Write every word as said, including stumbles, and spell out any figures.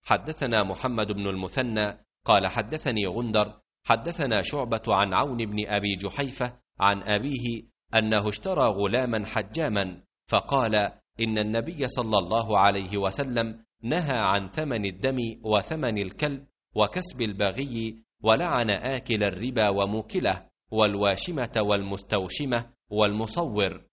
حدثنا محمد بن المثنى قال حدثني غندر حدثنا شعبة عن عون بن أبي جحيفة عن أبيه أنه اشترى غلاما حجاما، فقال إن النبي صلى الله عليه وسلم نهى عن ثمن الدم وثمن الكلب وكسب البغي، ولعن آكل الربا وموكله والواشمة والمستوشمة والمصور.